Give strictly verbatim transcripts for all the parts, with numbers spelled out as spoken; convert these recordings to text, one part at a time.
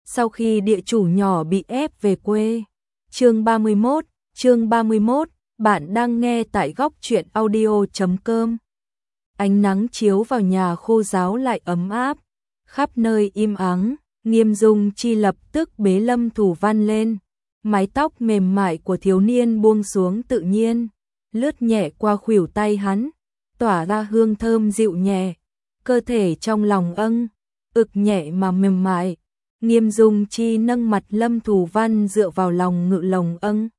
sau khi địa chủ nhỏ bị ép về quê. Chương ba mươi mốt, chương ba mươi mốt, bạn đang nghe tại góc truyện audio chấm com. Ánh nắng chiếu vào nhà khô ráo lại ấm áp, khắp nơi im ắng, Nghiêm Dung Chi lập tức bế Lâm Thủ Văn lên, mái tóc mềm mại của thiếu niên buông xuống tự nhiên, lướt nhẹ qua khuỷu tay hắn, tỏa ra hương thơm dịu nhẹ, cơ thể trong lòng âng, ực nhẹ mà mềm mại. Nghiêm Dung Chi nâng mặt Lâm Thủ Văn dựa vào lòng ngự lòng âng.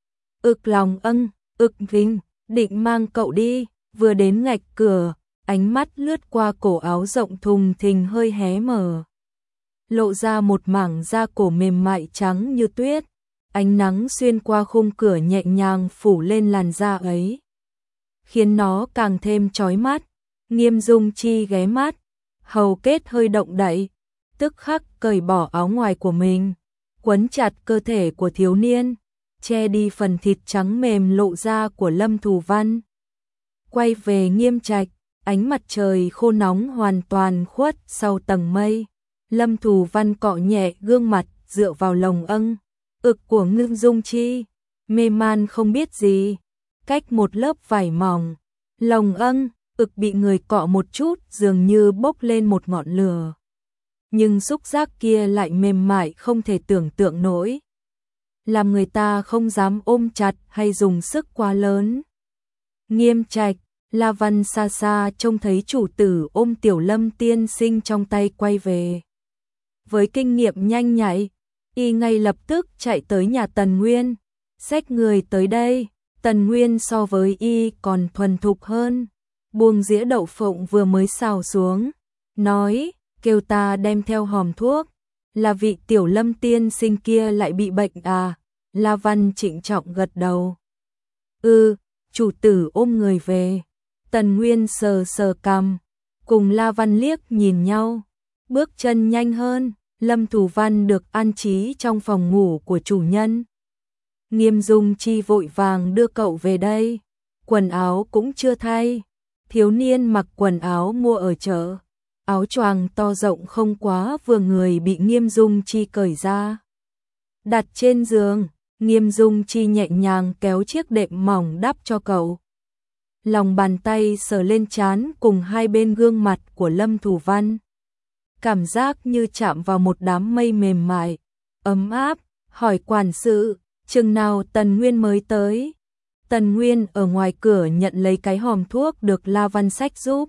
Ực lòng âng, ực vinh, định mang cậu đi, vừa đến ngạch cửa, ánh mắt lướt qua cổ áo rộng thùng thình hơi hé mở. Lộ ra một mảng da cổ mềm mại trắng như tuyết, ánh nắng xuyên qua khung cửa nhẹ nhàng phủ lên làn da ấy, khiến nó càng thêm chói mắt. Nghiêm Dung Chi ghé mắt, hầu kết hơi động đậy, tức khắc cởi bỏ áo ngoài của mình, quấn chặt cơ thể của thiếu niên, che đi phần thịt trắng mềm lộ ra của Lâm Thủ Văn. Quay về Nghiêm Trạch, ánh mặt trời khô nóng hoàn toàn khuất sau tầng mây. Lâm Thủ Văn cọ nhẹ gương mặt dựa vào lồng âng, ực của Nghiêm Dung Chi, mê man không biết gì, cách một lớp vải mỏng, lồng âng, ực bị người cọ một chút dường như bốc lên một ngọn lửa. Nhưng xúc giác kia lại mềm mại không thể tưởng tượng nổi, làm người ta không dám ôm chặt hay dùng sức quá lớn. Nghiêm Trạch, La Văn xa xa trông thấy chủ tử ôm tiểu Lâm tiên sinh trong tay quay về. Với kinh nghiệm nhanh nhạy, y ngay lập tức chạy tới nhà Tần Nguyên, xách người tới đây. Tần Nguyên so với y còn thuần thục hơn, buông dĩa đậu phộng vừa mới xào xuống, nói, kêu ta đem theo hòm thuốc, là vị tiểu Lâm tiên sinh kia lại bị bệnh à? La Văn trịnh trọng gật đầu. Ừ, chủ tử ôm người về. Tần Nguyên sờ sờ cằm, cùng La Văn liếc nhìn nhau, bước chân nhanh hơn. Lâm Thủ Văn được an trí trong phòng ngủ của chủ nhân. Nghiêm Dung Chi vội vàng đưa cậu về đây, quần áo cũng chưa thay. Thiếu niên mặc quần áo mua ở chợ, áo choàng to rộng không quá vừa người bị Nghiêm Dung Chi cởi ra, đặt trên giường. Nghiêm Dung Chi nhẹ nhàng kéo chiếc đệm mỏng đắp cho cậu, lòng bàn tay sờ lên trán cùng hai bên gương mặt của Lâm Thủ Văn, cảm giác như chạm vào một đám mây mềm mại, ấm áp. Hỏi quản sự, chừng nào Tần Nguyên mới tới? Tần Nguyên ở ngoài cửa nhận lấy cái hòm thuốc được La Văn xách giúp.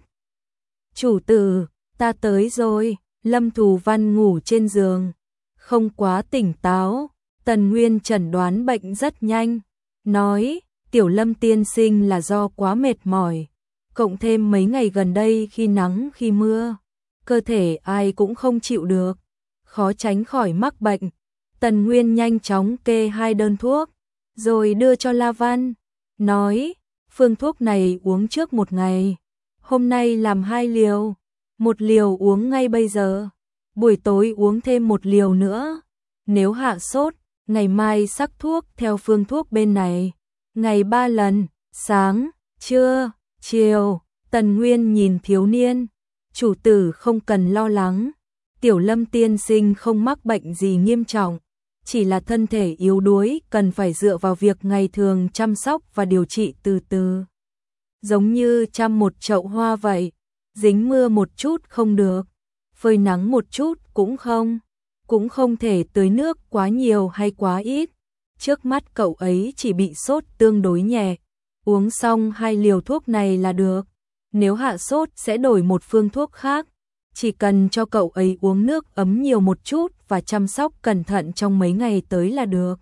Chủ tử, ta tới rồi. Lâm Thủ Văn ngủ trên giường, không quá tỉnh táo. Tần Nguyên chẩn đoán bệnh rất nhanh, nói, tiểu Lâm tiên sinh là do quá mệt mỏi, cộng thêm mấy ngày gần đây khi nắng khi mưa, cơ thể ai cũng không chịu được, khó tránh khỏi mắc bệnh. Tần Nguyên nhanh chóng kê hai đơn thuốc, rồi đưa cho La Văn, nói, phương thuốc này uống trước một ngày, hôm nay làm hai liều, một liều uống ngay bây giờ, buổi tối uống thêm một liều nữa, nếu hạ sốt, ngày mai sắc thuốc theo phương thuốc bên này, ngày ba lần, sáng, trưa, chiều. Tần Nguyên nhìn thiếu niên, chủ tử không cần lo lắng, tiểu Lâm tiên sinh không mắc bệnh gì nghiêm trọng, chỉ là thân thể yếu đuối cần phải dựa vào việc ngày thường chăm sóc và điều trị từ từ. Giống như chăm một chậu hoa vậy, dính mưa một chút không được, phơi nắng một chút cũng không, cũng không thể tưới nước quá nhiều hay quá ít. Trước mắt cậu ấy chỉ bị sốt tương đối nhẹ, uống xong hai liều thuốc này là được, nếu hạ sốt sẽ đổi một phương thuốc khác. Chỉ cần cho cậu ấy uống nước ấm nhiều một chút và chăm sóc cẩn thận trong mấy ngày tới là được.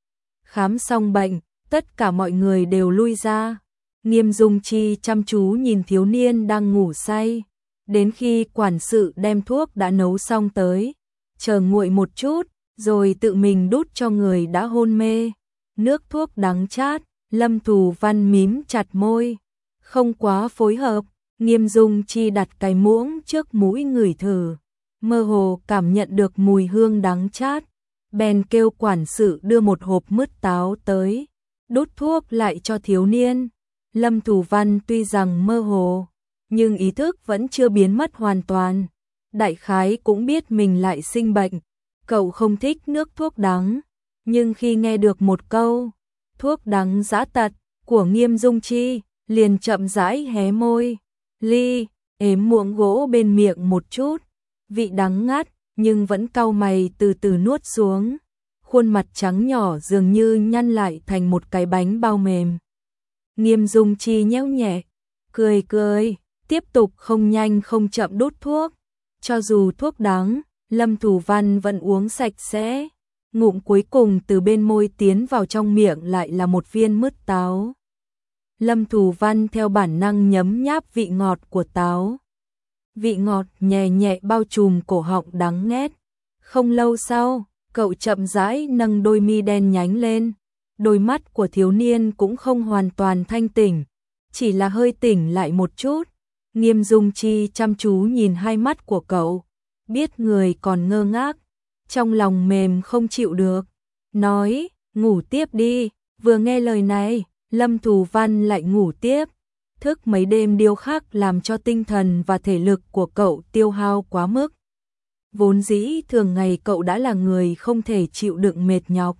Khám xong bệnh, tất cả mọi người đều lui ra. Nghiêm Dung Chi chăm chú nhìn thiếu niên đang ngủ say, đến khi quản sự đem thuốc đã nấu xong tới, chờ nguội một chút, rồi tự mình đút cho người đã hôn mê. Nước thuốc đắng chát, Lâm Thủ Văn mím chặt môi, không quá phối hợp. Nghiêm Dung Chi đặt cái muỗng trước mũi ngửi thử, mơ hồ cảm nhận được mùi hương đắng chát, bèn kêu quản sự đưa một hộp mứt táo tới, đút thuốc lại cho thiếu niên. Lâm Thủ Văn tuy rằng mơ hồ, nhưng ý thức vẫn chưa biến mất hoàn toàn, đại khái cũng biết mình lại sinh bệnh, Cậu không thích nước thuốc đắng, nhưng khi nghe được một câu thuốc đắng dã tật của Nghiêm Dung Chi, liền chậm rãi hé môi, ly, ếm muỗng gỗ bên miệng một chút, vị đắng ngắt, nhưng vẫn cau mày từ từ nuốt xuống. Khuôn mặt trắng nhỏ dường như nhăn lại thành một cái bánh bao mềm. Nghiêm Dung Chi nhéo nhẹ, cười cười, tiếp tục không nhanh không chậm đút thuốc. Cho dù thuốc đắng, Lâm Thù Văn vẫn uống sạch sẽ. Ngụm cuối cùng từ bên môi tiến vào trong miệng lại là một viên mứt táo. Lâm Thù Văn theo bản năng nhấm nháp vị ngọt của táo. Vị ngọt nhẹ nhẹ bao trùm cổ họng đắng nghét. Không lâu sau, cậu chậm rãi nâng đôi mi đen nhánh lên. Đôi mắt của thiếu niên cũng không hoàn toàn thanh tỉnh, chỉ là hơi tỉnh lại một chút. Nghiêm Dung Chi chăm chú nhìn hai mắt của cậu, biết người còn ngơ ngác, trong lòng mềm không chịu được, nói, ngủ tiếp đi. Vừa nghe lời này, Lâm Thù Văn lại ngủ tiếp. Thức mấy đêm điêu khắc làm cho tinh thần và thể lực của cậu tiêu hao quá mức. Vốn dĩ thường ngày cậu đã là người không thể chịu đựng mệt nhọc.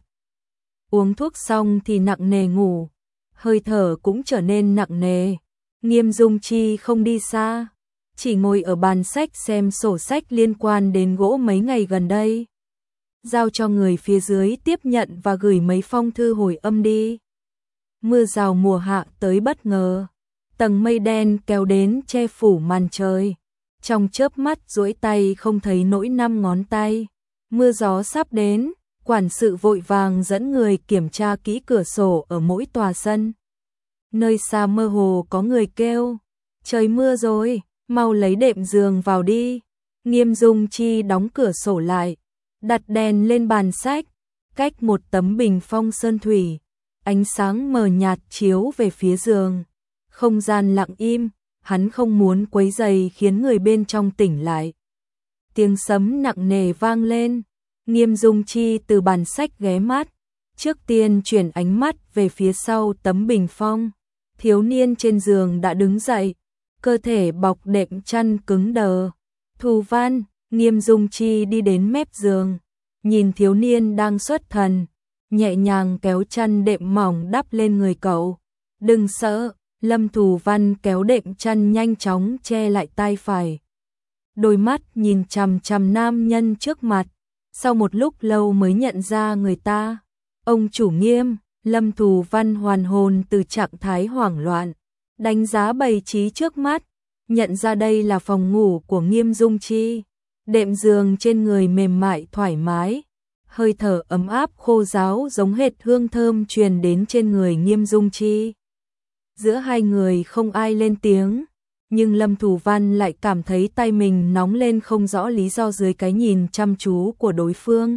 Uống thuốc xong thì nặng nề ngủ, hơi thở cũng trở nên nặng nề. Nghiêm Dung Chi không đi xa, chỉ ngồi ở bàn sách xem sổ sách liên quan đến gỗ mấy ngày gần đây. Giao cho người phía dưới tiếp nhận và gửi mấy phong thư hồi âm đi. Mưa rào mùa hạ tới bất ngờ, tầng mây đen kéo đến che phủ màn trời. Trong chớp mắt duỗi tay không thấy nỗi năm ngón tay. Mưa gió sắp đến, quản sự vội vàng dẫn người kiểm tra kỹ cửa sổ ở mỗi tòa sân. Nơi xa mơ hồ có người kêu, trời mưa rồi, mau lấy đệm giường vào đi. Nghiêm Dung Chi đóng cửa sổ lại, đặt đèn lên bàn sách, cách một tấm bình phong sơn thủy, ánh sáng mờ nhạt chiếu về phía giường. Không gian lặng im, hắn không muốn quấy rầy khiến người bên trong tỉnh lại. Tiếng sấm nặng nề vang lên, Nghiêm Dung Chi từ bàn sách ghé mắt, trước tiên chuyển ánh mắt về phía sau tấm bình phong. Thiếu niên trên giường đã đứng dậy, cơ thể bọc đệm chăn cứng đờ. Thù Văn, Nghiêm Dung Chi đi đến mép giường, nhìn thiếu niên đang xuất thần, nhẹ nhàng kéo chăn đệm mỏng đắp lên người cậu. Đừng sợ. Lâm Thù Văn kéo đệm chăn nhanh chóng che lại tai phải. Đôi mắt nhìn chằm chằm nam nhân trước mặt, sau một lúc lâu mới nhận ra người ta. Ông chủ Nghiêm. Lâm Thù Văn hoàn hồn từ trạng thái hoảng loạn, đánh giá bày trí trước mắt, nhận ra đây là phòng ngủ của Nghiêm Dung Chi. Đệm giường trên người mềm mại thoải mái, hơi thở ấm áp khô ráo giống hệt hương thơm truyền đến trên người Nghiêm Dung Chi. Giữa hai người không ai lên tiếng, nhưng Lâm Thù Văn lại cảm thấy tay mình nóng lên không rõ lý do dưới cái nhìn chăm chú của đối phương.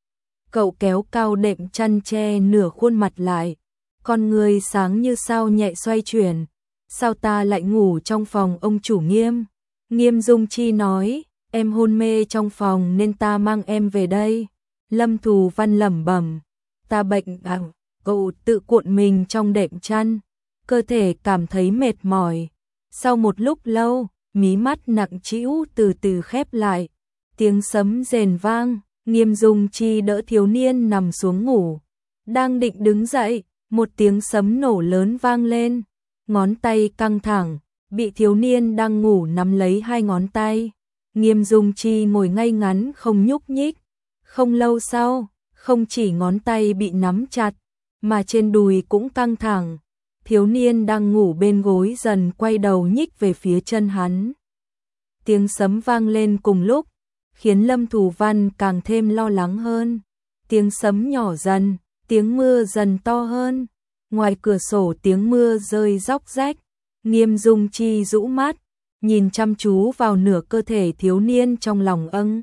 Cậu kéo cao đệm chăn che nửa khuôn mặt lại, con người sáng như sao nhẹ xoay chuyển. Sao ta lại ngủ trong phòng ông chủ Nghiêm? Nghiêm Dung Chi nói, em hôn mê trong phòng nên ta mang em về đây. Lâm Thù Văn lẩm bẩm, ta bệnh à? Cậu tự cuộn mình trong đệm chăn, cơ thể cảm thấy mệt mỏi. Sau một lúc lâu, mí mắt nặng trĩu từ từ khép lại, tiếng sấm rền vang. Nghiêm Dung Chi đỡ thiếu niên nằm xuống ngủ, đang định đứng dậy, một tiếng sấm nổ lớn vang lên, ngón tay căng thẳng, bị thiếu niên đang ngủ nắm lấy hai ngón tay. Nghiêm Dung Chi ngồi ngay ngắn không nhúc nhích. Không lâu sau, không chỉ ngón tay bị nắm chặt, mà trên đùi cũng căng thẳng. Thiếu niên đang ngủ bên gối dần quay đầu nhích về phía chân hắn. Tiếng sấm vang lên cùng lúc, khiến Lâm Thù Văn càng thêm lo lắng hơn. Tiếng sấm nhỏ dần, tiếng mưa dần to hơn. Ngoài cửa sổ tiếng mưa rơi róc rách. Nghiêm Dung Chi rũ mắt, nhìn chăm chú vào nửa cơ thể thiếu niên trong lòng âng.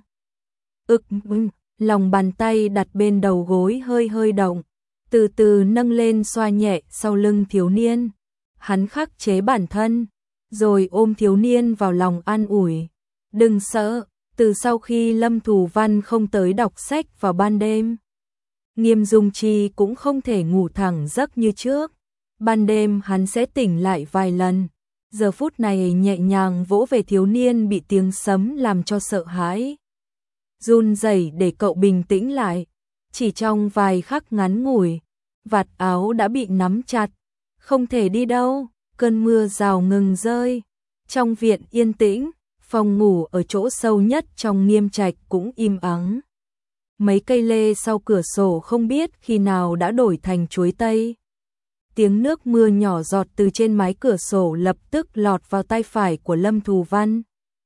Ực ưng, lòng bàn tay đặt bên đầu gối hơi hơi động, từ từ nâng lên xoa nhẹ sau lưng thiếu niên. Hắn khắc chế bản thân, rồi ôm thiếu niên vào lòng an ủi. Đừng sợ. Từ sau khi Lâm Thù Văn không tới đọc sách vào ban đêm, Nghiêm Dung Chi cũng không thể ngủ thẳng giấc như trước. Ban đêm hắn sẽ tỉnh lại vài lần, giờ phút này nhẹ nhàng vỗ về thiếu niên bị tiếng sấm làm cho sợ hãi. run rẩy để cậu bình tĩnh lại. Chỉ trong vài khắc ngắn ngủi, vạt áo đã bị nắm chặt, không thể đi đâu. Cơn mưa rào ngừng rơi. Trong viện yên tĩnh, phòng ngủ ở chỗ sâu nhất trong Nghiêm Trạch cũng im ắng. Mấy cây lê sau cửa sổ không biết khi nào đã đổi thành chuối tây. Tiếng nước mưa nhỏ giọt từ trên mái cửa sổ lập tức lọt vào tay phải của Lâm Thù Văn.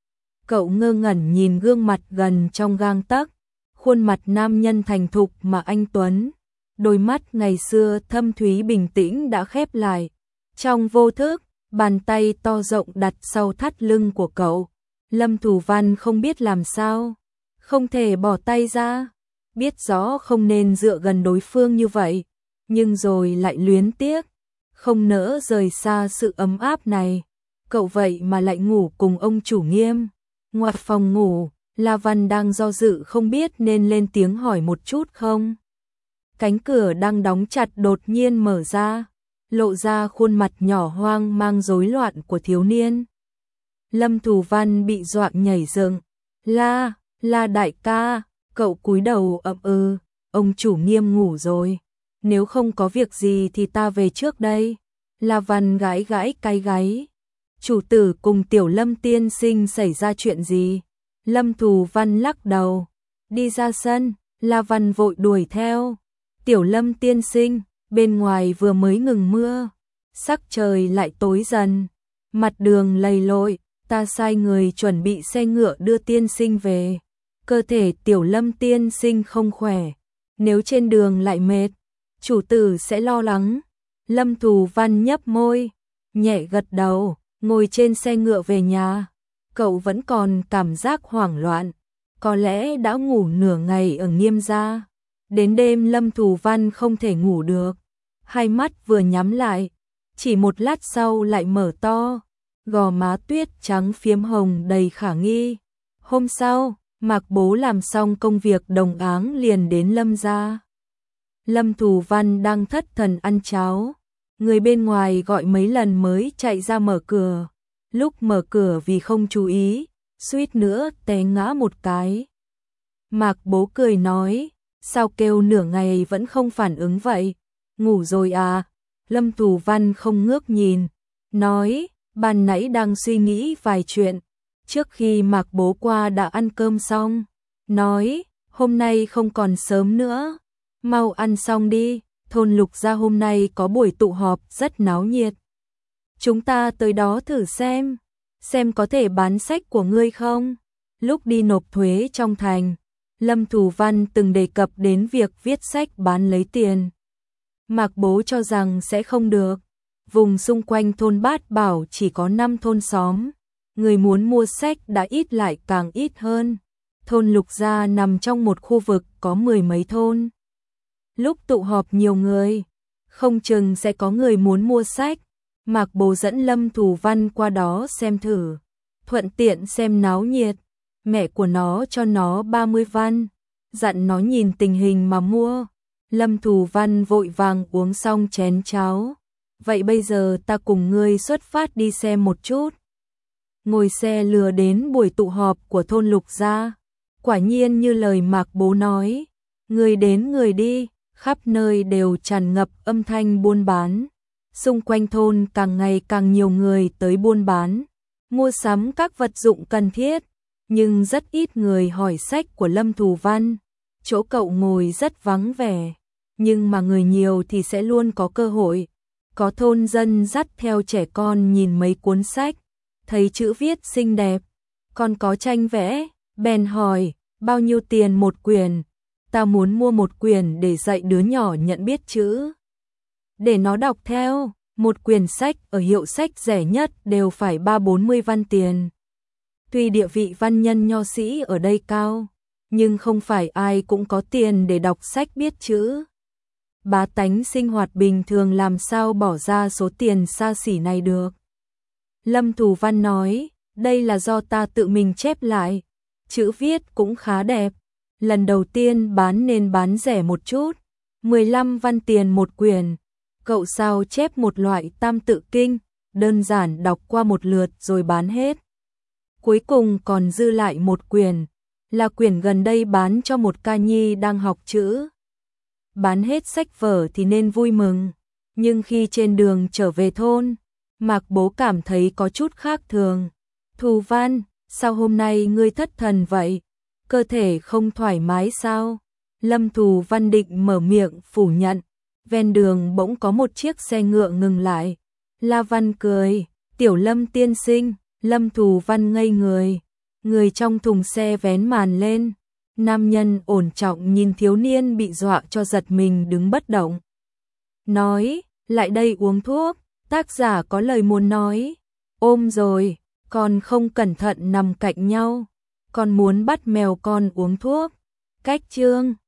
Cậu ngơ ngẩn nhìn gương mặt gần trong gang tấc, khuôn mặt nam nhân thành thục mà anh tuấn. Đôi mắt ngày xưa thâm thúy bình tĩnh đã khép lại. Trong vô thức, bàn tay to rộng đặt sau thắt lưng của cậu. Lâm Thù Văn không biết làm sao, không thể bỏ tay ra. Biết rõ không nên dựa gần đối phương như vậy, nhưng rồi lại luyến tiếc, không nỡ rời xa sự ấm áp này. Cậu vậy mà lại ngủ cùng ông chủ Nghiêm. Ngoài phòng ngủ, La Văn đang do dự không biết nên lên tiếng hỏi một chút không. Cánh cửa đang đóng chặt đột nhiên mở ra, lộ ra khuôn mặt nhỏ hoang mang rối loạn của thiếu niên. Lâm Thù Văn bị dọa nhảy dựng. La, La đại ca. Cậu cúi đầu ậm ừ, ông chủ Nghiêm ngủ rồi. Nếu không có việc gì thì ta về trước đây. La Văn gãi gãi cái gáy. Chủ tử cùng Tiểu Lâm tiên sinh xảy ra chuyện gì? Lâm Thù Văn lắc đầu. Đi ra sân, La Văn vội đuổi theo. Tiểu Lâm tiên sinh, bên ngoài vừa mới ngừng mưa. Sắc trời lại tối dần. Mặt đường lầy lội, ta sai người chuẩn bị xe ngựa đưa tiên sinh về. Cơ thể Tiểu Lâm tiên sinh không khỏe, nếu trên đường lại mệt, chủ tử sẽ lo lắng. Lâm Thù Văn nhấp môi, nhẹ gật đầu, ngồi trên xe ngựa về nhà. Cậu vẫn còn cảm giác hoảng loạn, có lẽ đã ngủ nửa ngày ở Nghiêm gia. Đến đêm Lâm Thù Văn không thể ngủ được, hai mắt vừa nhắm lại, chỉ một lát sau lại mở to, gò má tuyết trắng phiếm hồng đầy khả nghi. Hôm sau, Mạc Bố làm xong công việc đồng áng liền đến Lâm gia. Lâm Thù Văn đang thất thần ăn cháo, người bên ngoài gọi mấy lần mới chạy ra mở cửa. Lúc mở cửa vì không chú ý, suýt nữa té ngã một cái. Mạc Bố cười nói, sao kêu nửa ngày vẫn không phản ứng vậy? Ngủ rồi à? Lâm Thù Văn không ngước nhìn, nói, ban nãy đang suy nghĩ vài chuyện. Trước khi Mạc Bố qua đã ăn cơm xong, nói, hôm nay không còn sớm nữa, mau ăn xong đi, thôn Lục gia hôm nay có buổi tụ họp rất náo nhiệt. Chúng ta tới đó thử xem, xem có thể bán sách của ngươi không. Lúc đi nộp thuế trong thành, Lâm Thù Văn từng đề cập đến việc viết sách bán lấy tiền. Mạc Bố cho rằng sẽ không được, vùng xung quanh thôn Bát Bảo chỉ có năm thôn xóm. Người muốn mua sách đã ít lại càng ít hơn. Thôn Lục gia nằm trong một khu vực có mười mấy thôn. Lúc tụ họp nhiều người, không chừng sẽ có người muốn mua sách. Mạc Bố dẫn Lâm Thù Văn qua đó xem thử, thuận tiện xem náo nhiệt. Mẹ của nó cho nó ba mươi văn, dặn nó nhìn tình hình mà mua. Lâm Thù Văn vội vàng uống xong chén cháo. Vậy bây giờ ta cùng ngươi xuất phát đi xem một chút. Ngồi xe lừa đến buổi tụ họp của thôn Lục gia. Quả nhiên như lời Mạc Bố nói, người đến người đi, khắp nơi đều tràn ngập âm thanh buôn bán. Xung quanh thôn càng ngày càng nhiều người tới buôn bán, mua sắm các vật dụng cần thiết, nhưng rất ít người hỏi sách của Lâm Thù Văn. Chỗ cậu ngồi rất vắng vẻ, nhưng mà người nhiều thì sẽ luôn có cơ hội. Có thôn dân dắt theo trẻ con nhìn mấy cuốn sách, thấy chữ viết xinh đẹp, còn có tranh vẽ, bèn hỏi, bao nhiêu tiền một quyển? Ta muốn mua một quyển để dạy đứa nhỏ nhận biết chữ, để nó đọc theo. Một quyển sách ở hiệu sách rẻ nhất đều phải ba bốn mươi văn tiền. Tuy địa vị văn nhân nho sĩ ở đây cao, nhưng không phải ai cũng có tiền để đọc sách biết chữ. Bá tánh sinh hoạt bình thường làm sao bỏ ra số tiền xa xỉ này được. Lâm Thù Văn nói, đây là do ta tự mình chép lại, chữ viết cũng khá đẹp. Lần đầu tiên bán nên bán rẻ một chút, mười lăm văn tiền một quyển. Cậu sao chép một loại tam tự kinh, đơn giản đọc qua một lượt rồi bán hết. Cuối cùng còn dư lại một quyển. là quyển gần đây bán cho một ca nhi đang học chữ. Bán hết sách vở thì nên vui mừng, nhưng khi trên đường trở về thôn, Mạc Bố cảm thấy có chút khác thường. Thù Văn, sao hôm nay ngươi thất thần vậy? Cơ thể không thoải mái sao? Lâm Thù Văn định mở miệng phủ nhận, ven đường bỗng có một chiếc xe ngựa ngừng lại. La Văn cười, tiểu Lâm tiên sinh. Lâm Thù Văn ngây người, người trong thùng xe vén màn lên. Nam nhân ổn trọng nhìn thiếu niên bị dọa cho giật mình đứng bất động. Nói, lại đây uống thuốc, tác giả có lời muốn nói. Ôm rồi, còn không cẩn thận nằm cạnh nhau, còn muốn bắt mèo con uống thuốc. Cách chương